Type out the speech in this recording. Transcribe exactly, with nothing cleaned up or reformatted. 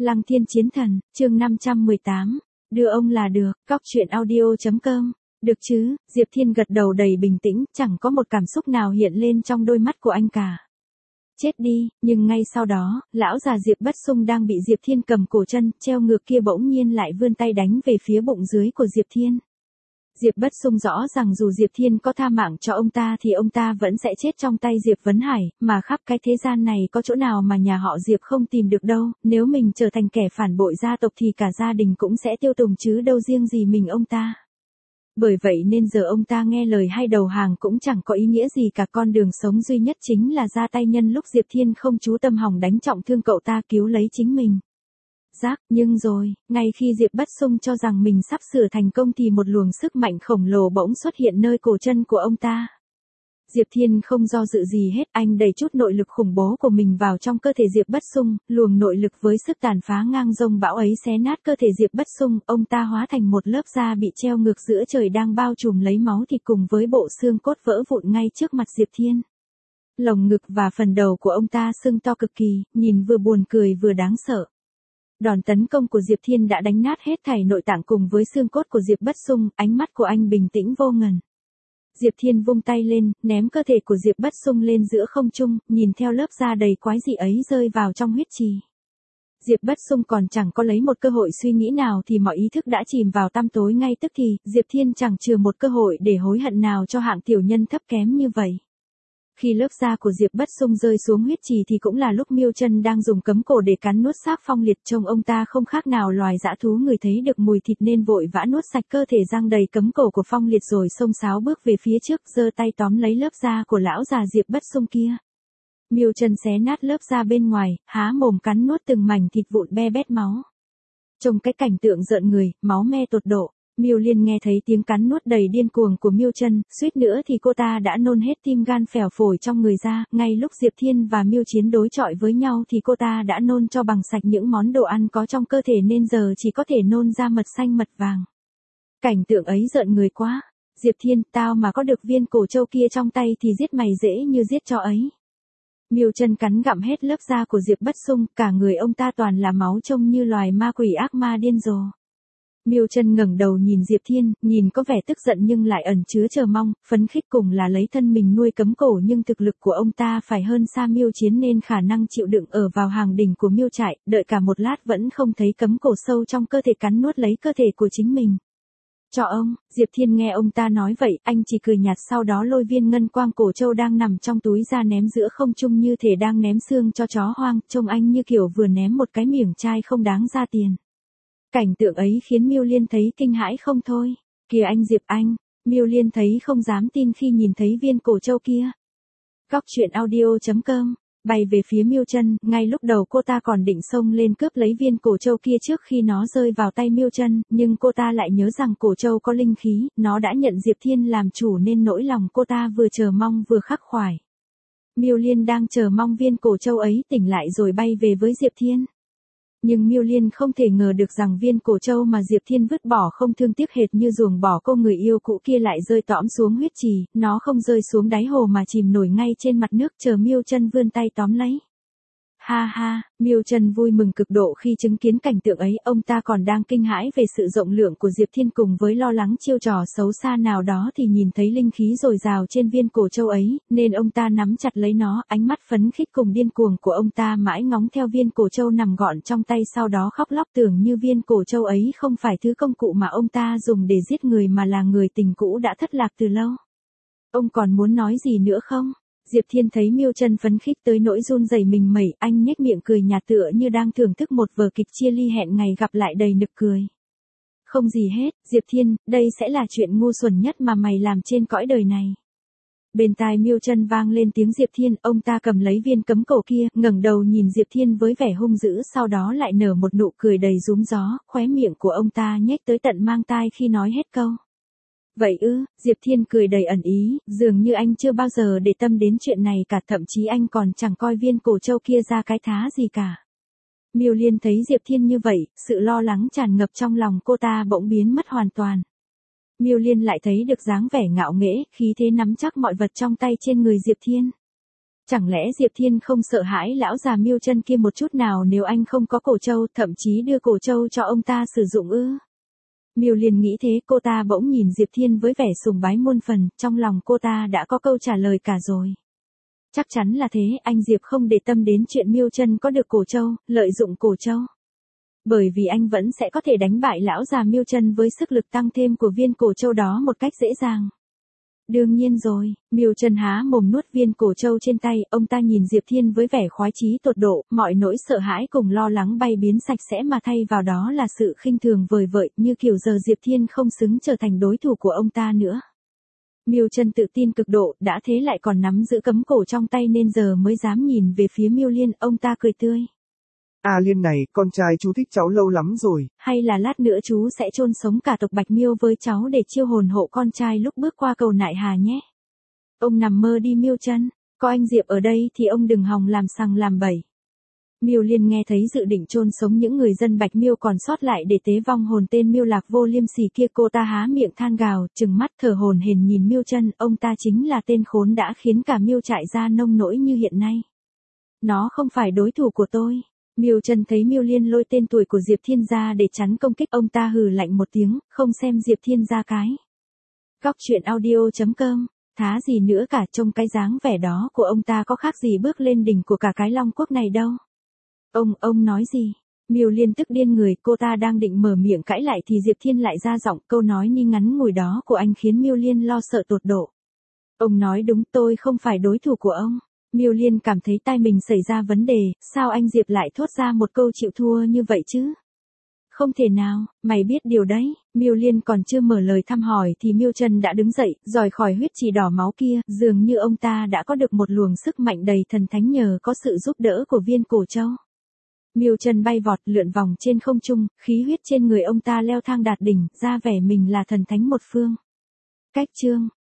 Lăng Thiên Chiến Thần, chương năm trăm mười tám, đưa ông là được, cóc truyện audio chấm com. Được chứ, Diệp Thiên gật đầu đầy bình tĩnh, chẳng có một cảm xúc nào hiện lên trong đôi mắt của anh cả. Chết đi, nhưng ngay sau đó, lão già Diệp Bất Xung đang bị Diệp Thiên cầm cổ chân, treo ngược kia bỗng nhiên lại vươn tay đánh về phía bụng dưới của Diệp Thiên. Diệp Bất Xung rõ rằng dù Diệp Thiên có tha mạng cho ông ta thì ông ta vẫn sẽ chết trong tay Diệp Vấn Hải, mà khắp cái thế gian này có chỗ nào mà nhà họ Diệp không tìm được đâu, nếu mình trở thành kẻ phản bội gia tộc thì cả gia đình cũng sẽ tiêu tùng chứ đâu riêng gì mình ông ta. Bởi vậy nên giờ ông ta nghe lời hay đầu hàng cũng chẳng có ý nghĩa gì cả, con đường sống duy nhất chính là ra tay nhân lúc Diệp Thiên không chú tâm hỏng đánh trọng thương cậu ta cứu lấy chính mình. Giác, nhưng rồi, ngay khi Diệp Bất Xung cho rằng mình sắp sửa thành công thì một luồng sức mạnh khổng lồ bỗng xuất hiện nơi cổ chân của ông ta. Diệp Thiên không do dự gì hết, anh đẩy chút nội lực khủng bố của mình vào trong cơ thể Diệp Bất Xung, luồng nội lực với sức tàn phá ngang dông bão ấy xé nát cơ thể Diệp Bất Xung, ông ta hóa thành một lớp da bị treo ngược giữa trời đang bao trùm lấy máu thịt cùng với bộ xương cốt vỡ vụn ngay trước mặt Diệp Thiên. Lồng ngực và phần đầu của ông ta sưng to cực kỳ, nhìn vừa buồn cười vừa đáng sợ. Đòn tấn công của Diệp Thiên đã đánh nát hết thảy nội tạng cùng với xương cốt của Diệp Bất Xung, ánh mắt của anh bình tĩnh vô ngần. Diệp Thiên vung tay lên, ném cơ thể của Diệp Bất Xung lên giữa không trung, nhìn theo lớp da đầy quái dị ấy rơi vào trong huyết trì. Diệp Bất Xung còn chẳng có lấy một cơ hội suy nghĩ nào thì mọi ý thức đã chìm vào tăm tối ngay tức thì, Diệp Thiên chẳng chừa một cơ hội để hối hận nào cho hạng tiểu nhân thấp kém như vậy. Khi lớp da của Diệp Bất Xung rơi xuống huyết trì thì cũng là lúc Miêu Chân đang dùng cấm cổ để cắn nuốt xác Phong Liệt, trông ông ta không khác nào loài dã thú, người thấy được mùi thịt nên vội vã nuốt sạch cơ thể răng đầy cấm cổ của Phong Liệt rồi xông xáo bước về phía trước, giơ tay tóm lấy lớp da của lão già Diệp Bất Xung kia. Miêu Chân xé nát lớp da bên ngoài, há mồm cắn nuốt từng mảnh thịt vụn be bét máu. Trông cái cảnh tượng rợn người, máu me tột độ. Miêu Liên nghe thấy tiếng cắn nuốt đầy điên cuồng của Miêu Chân, suýt nữa thì cô ta đã nôn hết tim gan phèo phổi trong người ra, ngay lúc Diệp Thiên và Miêu Chiến đối chọi với nhau thì cô ta đã nôn cho bằng sạch những món đồ ăn có trong cơ thể nên giờ chỉ có thể nôn ra mật xanh mật vàng. Cảnh tượng ấy rợn người quá. Diệp Thiên, tao mà có được viên cổ trâu kia trong tay thì giết mày dễ như giết chó ấy. Miêu Chân cắn gặm hết lớp da của Diệp Bất Xung, cả người ông ta toàn là máu trông như loài ma quỷ ác ma điên rồ. Miêu Chân ngẩng đầu nhìn Diệp Thiên, nhìn có vẻ tức giận nhưng lại ẩn chứa chờ mong, phấn khích cùng là lấy thân mình nuôi cấm cổ, nhưng thực lực của ông ta phải hơn xa Miêu Chiến nên khả năng chịu đựng ở vào hàng đỉnh của Miêu Trại, đợi cả một lát vẫn không thấy cấm cổ sâu trong cơ thể cắn nuốt lấy cơ thể của chính mình. Cho ông, Diệp Thiên nghe ông ta nói vậy, anh chỉ cười nhạt, sau đó lôi viên ngân quang cổ châu đang nằm trong túi ra ném giữa không trung như thể đang ném xương cho chó hoang, trông anh như kiểu vừa ném một cái miếng chai không đáng ra tiền. Cảnh tượng ấy khiến Miêu Liên thấy kinh hãi không thôi. Kìa anh Diệp anh, Miêu Liên thấy không dám tin khi nhìn thấy viên cổ châu kia. Cóc truyện audio chấm com, bay về phía Miêu Chân, ngay lúc đầu cô ta còn định xông lên cướp lấy viên cổ châu kia trước khi nó rơi vào tay Miêu Chân, nhưng cô ta lại nhớ rằng cổ châu có linh khí, nó đã nhận Diệp Thiên làm chủ nên nỗi lòng cô ta vừa chờ mong vừa khắc khoải. Miêu Liên đang chờ mong viên cổ châu ấy tỉnh lại rồi bay về với Diệp Thiên. Nhưng Miêu Liên không thể ngờ được rằng viên cổ châu mà Diệp Thiên vứt bỏ không thương tiếc hệt như ruồng bỏ cô người yêu cũ kia lại rơi tõm xuống huyết trì, nó không rơi xuống đáy hồ mà chìm nổi ngay trên mặt nước chờ Miêu Chân vươn tay tóm lấy. Ha ha, Miêu Chân vui mừng cực độ khi chứng kiến cảnh tượng ấy, ông ta còn đang kinh hãi về sự rộng lượng của Diệp Thiên cùng với lo lắng chiêu trò xấu xa nào đó thì nhìn thấy linh khí dồi dào trên viên cổ châu ấy, nên ông ta nắm chặt lấy nó, ánh mắt phấn khích cùng điên cuồng của ông ta mãi ngóng theo viên cổ châu nằm gọn trong tay, sau đó khóc lóc tưởng như viên cổ châu ấy không phải thứ công cụ mà ông ta dùng để giết người mà là người tình cũ đã thất lạc từ lâu. Ông còn muốn nói gì nữa không? Diệp Thiên thấy Miêu Chân phấn khích tới nỗi run rẩy mình mẩy, anh nhếch miệng cười nhạt tựa như đang thưởng thức một vở kịch chia ly hẹn ngày gặp lại đầy nực cười. Không gì hết, Diệp Thiên, đây sẽ là chuyện ngu xuẩn nhất mà mày làm trên cõi đời này. Bên tai Miêu Chân vang lên tiếng Diệp Thiên, ông ta cầm lấy viên cấm cổ kia, ngẩng đầu nhìn Diệp Thiên với vẻ hung dữ, sau đó lại nở một nụ cười đầy rúm gió, khóe miệng của ông ta nhếch tới tận mang tai khi nói hết câu. Vậy ư, Diệp Thiên cười đầy ẩn ý, dường như anh chưa bao giờ để tâm đến chuyện này cả, thậm chí anh còn chẳng coi viên cổ châu kia ra cái thá gì cả. Miêu Liên thấy Diệp Thiên như vậy, sự lo lắng tràn ngập trong lòng cô ta bỗng biến mất hoàn toàn. Miêu Liên lại thấy được dáng vẻ ngạo nghễ, khí thế nắm chắc mọi vật trong tay trên người Diệp Thiên. Chẳng lẽ Diệp Thiên không sợ hãi lão già Miêu Chân kia một chút nào nếu anh không có cổ trâu, thậm chí đưa cổ trâu cho ông ta sử dụng ư? Miêu Liên nghĩ thế, cô ta bỗng nhìn Diệp Thiên với vẻ sùng bái muôn phần, trong lòng cô ta đã có câu trả lời cả rồi. Chắc chắn là thế, anh Diệp không để tâm đến chuyện Miêu Chân có được cổ trâu, lợi dụng cổ trâu. Bởi vì anh vẫn sẽ có thể đánh bại lão già Miêu Chân với sức lực tăng thêm của viên cổ trâu đó một cách dễ dàng. Đương nhiên rồi, Miêu Chân há mồm nuốt viên cổ trâu trên tay, ông ta nhìn Diệp Thiên với vẻ khoái chí tột độ, mọi nỗi sợ hãi cùng lo lắng bay biến sạch sẽ mà thay vào đó là sự khinh thường vời vợi, như kiểu giờ Diệp Thiên không xứng trở thành đối thủ của ông ta nữa. Miêu Chân tự tin cực độ, đã thế lại còn nắm giữ cấm cổ trong tay nên giờ mới dám nhìn về phía Miêu Liên, ông ta cười tươi. À Liên này, con trai chú thích cháu lâu lắm rồi. Hay là lát nữa chú sẽ chôn sống cả tộc Bạch Miêu với cháu để chiêu hồn hộ con trai lúc bước qua cầu Nại Hà nhé. Ông nằm mơ đi Miêu Chân, có anh Diệp ở đây thì ông đừng hòng làm sằng làm bậy. Miêu Liên nghe thấy dự định chôn sống những người dân Bạch Miêu còn sót lại để tế vong hồn tên Miêu Lạc Vô Liêm Sỉ kia, cô ta há miệng than gào, trừng mắt thở hổn hển nhìn Miêu Chân, ông ta chính là tên khốn đã khiến cả Miêu trại ra nông nỗi như hiện nay. Nó không phải đối thủ của tôi. Miêu Chân thấy Miêu Liên lôi tên tuổi của Diệp Thiên ra để chắn công kích, ông ta hừ lạnh một tiếng, không xem Diệp Thiên ra cái. Góc truyện audio chấm com, thá gì nữa cả, trông cái dáng vẻ đó của ông ta có khác gì bước lên đỉnh của cả cái Long Quốc này đâu. Ông, ông nói gì? Miêu Liên tức điên người, cô ta đang định mở miệng cãi lại thì Diệp Thiên lại ra giọng, câu nói ni ngắn ngủi đó của anh khiến Miêu Liên lo sợ tột độ. Ông nói đúng, tôi không phải đối thủ của ông. Miêu Liên cảm thấy tai mình xảy ra vấn đề, sao anh Diệp lại thốt ra một câu chịu thua như vậy chứ? Không thể nào, mày biết điều đấy. Miêu Liên còn chưa mở lời thăm hỏi thì Miêu Chân đã đứng dậy, rời khỏi huyết trì đỏ máu kia, dường như ông ta đã có được một luồng sức mạnh đầy thần thánh nhờ có sự giúp đỡ của viên cổ trâu. Miêu Chân bay vọt lượn vòng trên không trung, khí huyết trên người ông ta leo thang đạt đỉnh, ra vẻ mình là thần thánh một phương. Cách chương